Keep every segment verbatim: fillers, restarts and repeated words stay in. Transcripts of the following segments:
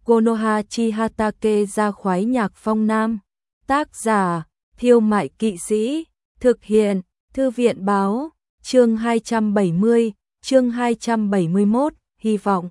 Konoha Chihatake ra khoái nhạc phong nam. Tác giả, Thiêu Mại Kỵ Sĩ. Thực hiện, Thư viện báo. Chương hai trăm bảy mươi, chương hai trăm bảy mươi mốt, hy vọng.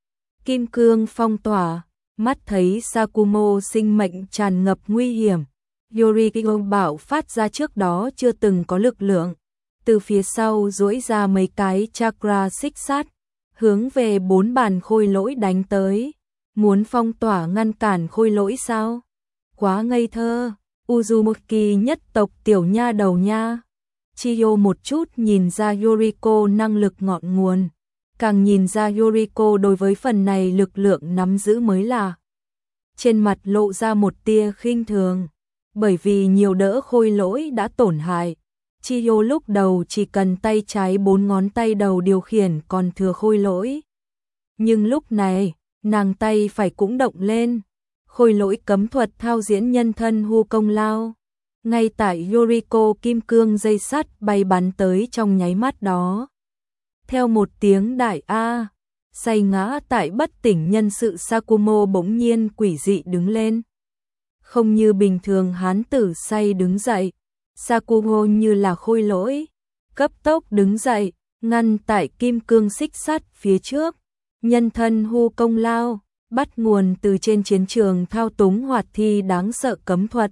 Kim cương phong tỏa, mắt thấy Sakumo sinh mệnh tràn ngập nguy hiểm. Yorikyo bạo phát ra trước đó chưa từng có lực lượng. Từ phía sau duỗi ra mấy cái chakra xích sát, hướng về bốn bàn khôi lỗi đánh tới. Muốn phong tỏa ngăn cản khôi lỗi sao? Quá ngây thơ, Uzumaki nhất tộc tiểu nha đầu nha. Chiyo một chút nhìn ra Yoriko năng lực ngọn nguồn. Càng nhìn ra Yoriko đối với phần này lực lượng nắm giữ mới lạ. Trên mặt lộ ra một tia khinh thường. Bởi vì nhiều đỡ khôi lỗi đã tổn hại. Chiyo lúc đầu chỉ cần tay trái bốn ngón tay đầu điều khiển còn thừa khôi lỗi. Nhưng lúc này, nàng tay phải cũng động lên. Khôi lỗi cấm thuật thao diễn nhân thân Hu Công Lao. Ngay tại Yoriko kim cương dây sắt bay bắn tới trong nháy mắt đó. Theo một tiếng đại A, say ngã tại bất tỉnh nhân sự Sakumo bỗng nhiên quỷ dị đứng lên. Không như bình thường hán tử say đứng dậy, Sakumo như là khôi lỗi, cấp tốc đứng dậy, ngăn tại kim cương xích sắt phía trước. Nhân thân Hu Công Lao, bắt nguồn từ trên chiến trường thao túng hoạt thi đáng sợ cấm thuật.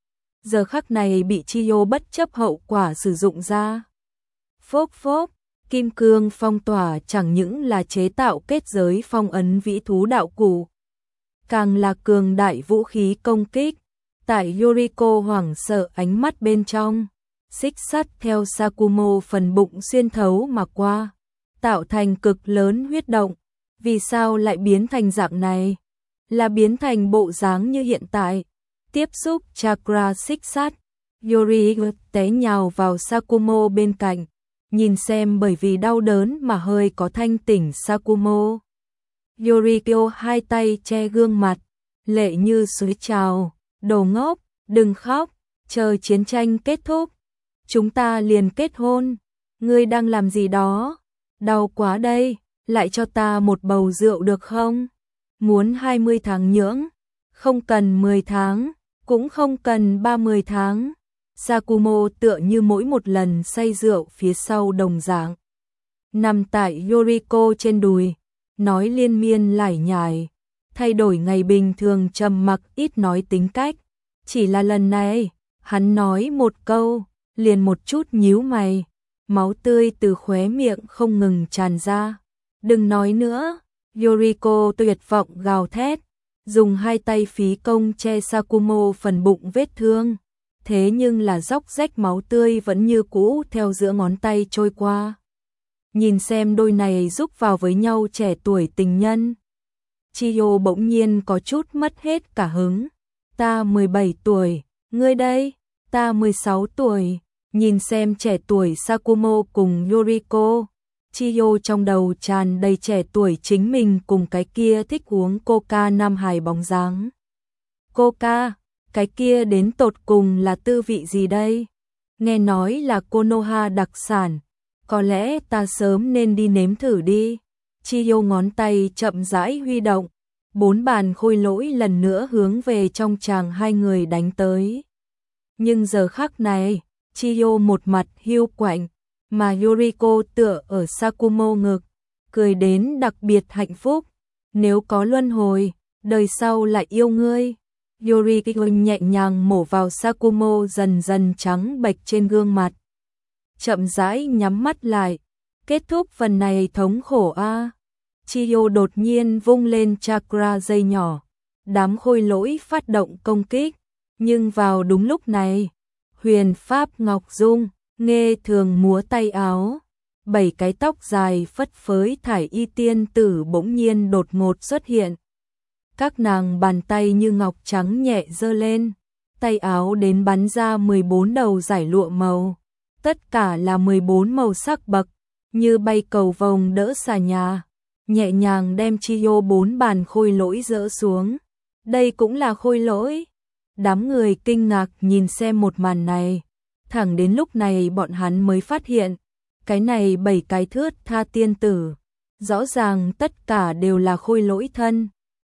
Giờ khắc này bị Chiyo bất chấp hậu quả sử dụng ra. Phốc phốc, kim cương phong tỏa chẳng những là chế tạo kết giới phong ấn vĩ thú đạo cụ, càng là cường đại vũ khí công kích. Tại Yoriko hoảng sợ ánh mắt bên trong, xích sắt theo Sakumo phần bụng xuyên thấu mà qua, tạo thành cực lớn huyết động. Vì sao lại biến thành dạng này? Là biến thành bộ dáng như hiện tại. Tiếp xúc chakra xích sắt, Yori té nhào vào Sakumo bên cạnh, nhìn xem bởi vì đau đớn mà hơi có thanh tỉnh Sakumo. Yoriko hai tay che gương mặt, lệ như suối trào, đồ ngốc, đừng khóc, chờ chiến tranh kết thúc, chúng ta liền kết hôn, ngươi đang làm gì đó, đau quá đây, lại cho ta một bầu rượu được không? Muốn hai mươi tháng nhưỡng, không cần mười tháng, cũng không cần ba mươi tháng. Sakumo tựa như mỗi một lần say rượu phía sau đồng dạng. Nằm tại Yoriko trên đùi, nói liên miên lải nhải, thay đổi ngày bình thường trầm mặc ít nói tính cách. Chỉ là lần này, hắn nói một câu, liền một chút nhíu mày, máu tươi từ khóe miệng không ngừng tràn ra. Đừng nói nữa, Yoriko tuyệt vọng gào thét, dùng hai tay phí công che Sakumo phần bụng vết thương. Thế nhưng là róc rách máu tươi vẫn như cũ theo giữa ngón tay trôi qua. Nhìn xem đôi này giúp vào với nhau trẻ tuổi tình nhân. Chiyo bỗng nhiên có chút mất hết cả hứng. Ta mười bảy tuổi, ngươi đây, ta mười sáu tuổi. Nhìn xem trẻ tuổi Sakumo cùng Yoriko, Chiyo trong đầu tràn đầy trẻ tuổi chính mình cùng cái kia thích uống coca nam hài bóng dáng. Coca, cái kia đến tột cùng là tư vị gì đây? Nghe nói là Konoha đặc sản, có lẽ ta sớm nên đi nếm thử đi. Chiyo ngón tay chậm rãi huy động, bốn bàn khôi lỗi lần nữa hướng về trong tràng hai người đánh tới. Nhưng giờ khắc này, Chiyo một mặt hiu quạnh, mà Yoriko tựa ở Sakumo ngực, cười đến đặc biệt hạnh phúc. Nếu có luân hồi, đời sau lại yêu ngươi. Yoriko nhẹ nhàng mổ vào Sakumo dần dần trắng bệch trên gương mặt. Chậm rãi nhắm mắt lại, kết thúc phần này thống khổ a. Chiyo đột nhiên vung lên chakra dây nhỏ, đám khôi lỗi phát động công kích, nhưng vào đúng lúc này, huyền pháp ngọc dung, nghe thường múa tay áo, bảy cái tóc dài phất phới thải y tiên tử bỗng nhiên đột ngột xuất hiện. Các nàng bàn tay như ngọc trắng nhẹ giơ lên, tay áo đến bắn ra mười bốn đầu giải lụa màu, tất cả là mười bốn màu sắc bậc, như bay cầu vồng đỡ xà nhà, nhẹ nhàng đem Chiyo bốn bàn khôi lỗi dỡ xuống. Đây cũng là khôi lỗi. Đám người kinh ngạc nhìn xem một màn này, thẳng đến lúc này bọn hắn mới phát hiện, cái này bảy cái thướt tha tiên tử, rõ ràng tất cả đều là khôi lỗi thân.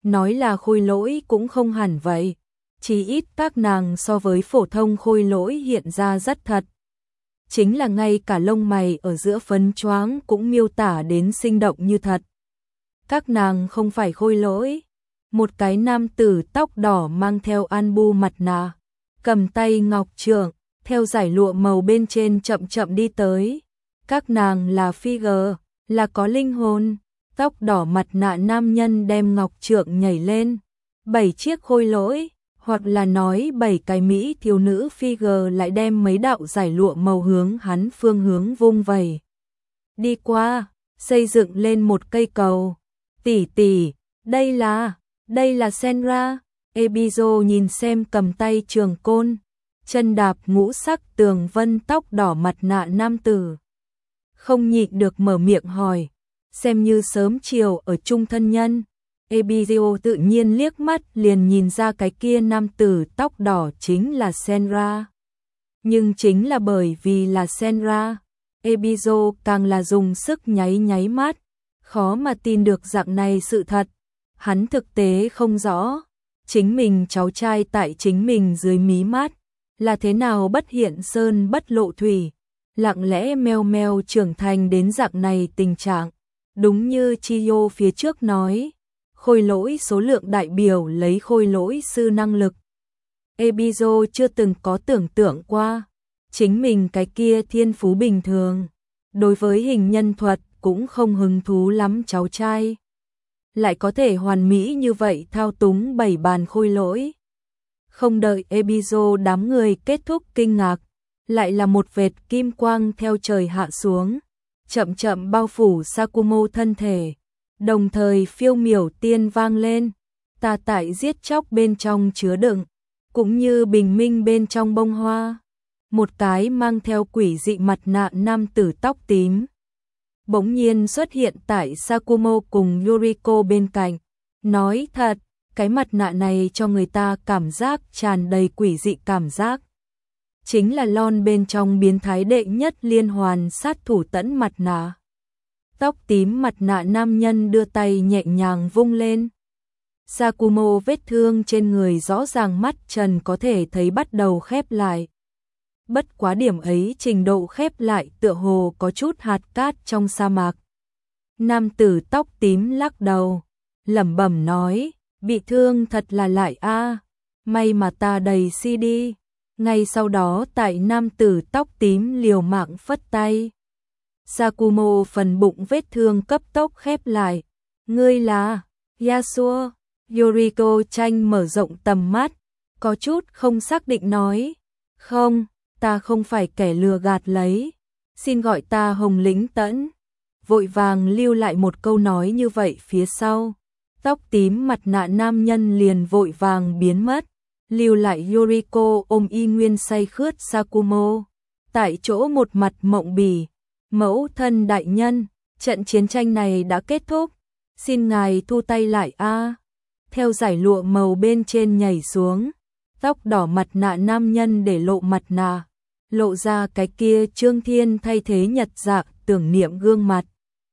nói là khôi lỗi cũng không hẳn vậy, chỉ ít các nàng so với phổ thông khôi lỗi hiện ra rất thật. Chính là ngay cả lông mày ở giữa phấn choáng cũng miêu tả đến sinh động như thật. Các nàng không phải khôi lỗi. Một cái nam tử tóc đỏ mang theo albu mặt nạ, cầm tay ngọc trượng, theo dải lụa màu bên trên chậm chậm đi tới. Các nàng là figure, là có linh hồn. Tóc đỏ mặt nạ nam nhân đem ngọc trượng nhảy lên. Bảy chiếc khôi lỗi, hoặc là nói bảy cái mỹ thiếu nữ figure lại đem mấy đạo dải lụa màu hướng hắn phương hướng vung vẩy. Đi qua, xây dựng lên một cây cầu. Tỷ tỷ, đây là, đây là Senra. Ebizo nhìn xem cầm tay trường côn, chân đạp ngũ sắc tường vân tóc đỏ mặt nạ nam tử. Không nhịn được mở miệng hỏi, xem như sớm chiều ở chung thân nhân. Ebizo tự nhiên liếc mắt liền nhìn ra cái kia nam tử tóc đỏ chính là Senra. Nhưng chính là bởi vì là Senra, Ebizo càng là dùng sức nháy nháy mắt, khó mà tin được dạng này sự thật. Hắn thực tế không rõ, chính mình cháu trai tại chính mình dưới mí mắt, là thế nào bất hiện sơn bất lộ thủy, lặng lẽ meo meo trưởng thành đến dạng này tình trạng. Đúng như Chiyo phía trước nói, khôi lỗi số lượng đại biểu lấy khôi lỗi sư năng lực. Ebizo chưa từng có tưởng tượng qua, chính mình cái kia thiên phú bình thường, đối với hình nhân thuật cũng không hứng thú lắm cháu trai, lại có thể hoàn mỹ như vậy thao túng bảy bàn khôi lỗi. Không đợi Ebizo đám người kết thúc kinh ngạc, lại là một vệt kim quang theo trời hạ xuống, chậm chậm bao phủ Sakumo thân thể, đồng thời phiêu miểu tiên vang lên, tà tại giết chóc bên trong chứa đựng, cũng như bình minh bên trong bông hoa. Một cái mang theo quỷ dị mặt nạ nam tử tóc tím bỗng nhiên xuất hiện tại Sakumo cùng Yuriko bên cạnh, nói thật, cái mặt nạ này cho người ta cảm giác tràn đầy quỷ dị cảm giác. Chính là lon bên trong biến thái đệ nhất liên hoàn sát thủ tẫn mặt nạ. Tóc tím mặt nạ nam nhân đưa tay nhẹ nhàng vung lên. Sakumo vết thương trên người rõ ràng mắt trần có thể thấy bắt đầu khép lại. Bất quá điểm ấy trình độ khép lại tựa hồ có chút hạt cát trong sa mạc. Nam tử tóc tím lắc đầu, lẩm bẩm nói, bị thương thật là lại a, may mà ta đầy xê đê. Ngay sau đó tại nam tử tóc tím liều mạng phất tay. Sakumo phần bụng vết thương cấp tốc khép lại. Ngươi là Yasuo? Yuriko tranh mở rộng tầm mắt, có chút không xác định nói, không, ta không phải kẻ lừa gạt lấy, xin gọi ta Hồng Lĩnh Tẫn. Vội vàng lưu lại một câu nói như vậy phía sau. Tóc tím mặt nạ nam nhân liền vội vàng biến mất, lưu lại Yuriko ôm y nguyên say khướt Sakumo. Tại chỗ một mặt mộng bỉ, mẫu thân đại nhân, trận chiến tranh này đã kết thúc, xin ngài thu tay lại a. Theo dải lụa màu bên trên nhảy xuống, tóc đỏ mặt nạ nam nhân để lộ mặt nạ, lộ ra cái kia Trương Thiên thay thế nhật dạng tưởng niệm gương mặt.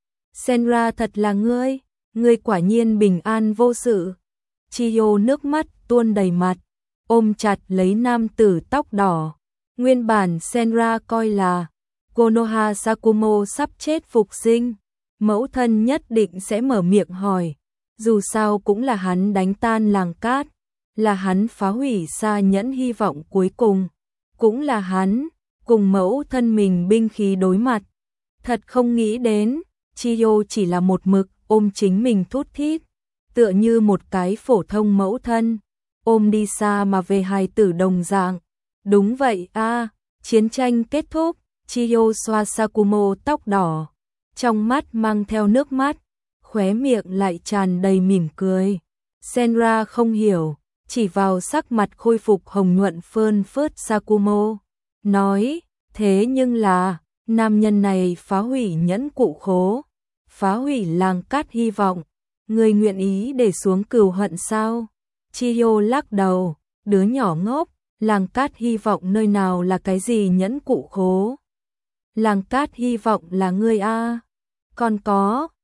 Senra thật là ngươi, ngươi quả nhiên bình an vô sự. Chiyo nước mắt tuôn đầy mặt, ôm chặt lấy nam tử tóc đỏ. Nguyên bản Senra coi là Konoha Sakumo sắp chết phục sinh, mẫu thân nhất định sẽ mở miệng hỏi, dù sao cũng là hắn đánh tan làng cát, là hắn phá hủy Sa Nhẫn hy vọng cuối cùng, cũng là hắn cùng mẫu thân mình binh khí đối mặt. Thật không nghĩ đến, Chiyo chỉ là một mực ôm chính mình thút thít, tựa như một cái phổ thông mẫu thân, ôm đi xa mà về hài tử đồng dạng. Đúng vậy a, chiến tranh kết thúc, Chiyo xoa Sakumo tóc đỏ, trong mắt mang theo nước mắt, khóe miệng lại tràn đầy mỉm cười. Senra không hiểu, chỉ vào sắc mặt khôi phục hồng nhuận phơn phớt Sakumo, nói, thế nhưng là, nam nhân này phá hủy nhẫn cụ khố, phá hủy làng cát hy vọng, người nguyện ý để xuống cừu hận sao? Chiyo lắc đầu, đứa nhỏ ngốc, làng cát hy vọng nơi nào là cái gì nhẫn cụ khố? Làng cát hy vọng là ngươi a. Còn có,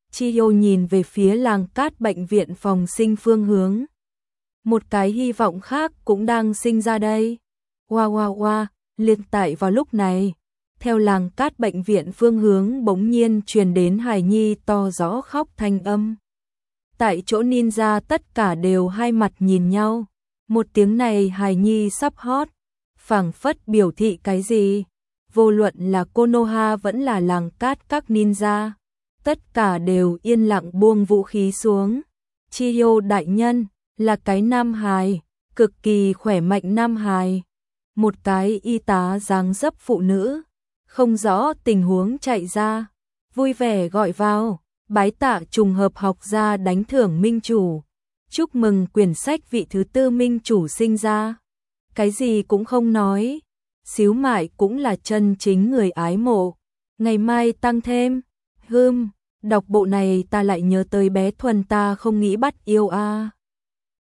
Chi Hyo nhìn về phía làng cát bệnh viện phòng sinh phương hướng. Một cái hy vọng khác cũng đang sinh ra đây. Hoa hoa hoa, liền tại vào lúc này, theo làng cát bệnh viện phương hướng bỗng nhiên truyền đến hài nhi to rõ khóc thanh âm. Tại chỗ ninja tất cả đều hai mặt nhìn nhau, một tiếng này hài nhi sắp hót, phảng phất biểu thị cái gì? Vô luận là Konoha vẫn là làng cát các ninja, tất cả đều yên lặng buông vũ khí xuống. Chi Hyo đại nhân, là cái nam hài, cực kỳ khỏe mạnh nam hài. Một cái y tá dáng dấp phụ nữ, không rõ tình huống chạy ra, vui vẻ gọi vào, bái tạ trùng hợp học gia đánh thưởng minh chủ. Chúc mừng quyển sách vị thứ tư minh chủ sinh ra. Cái gì cũng không nói, xíu mại cũng là chân chính người ái mộ. Ngày mai tăng thêm, hưm, đọc bộ này ta lại nhớ tới bé Thuần ta không nghĩ bắt yêu a. À.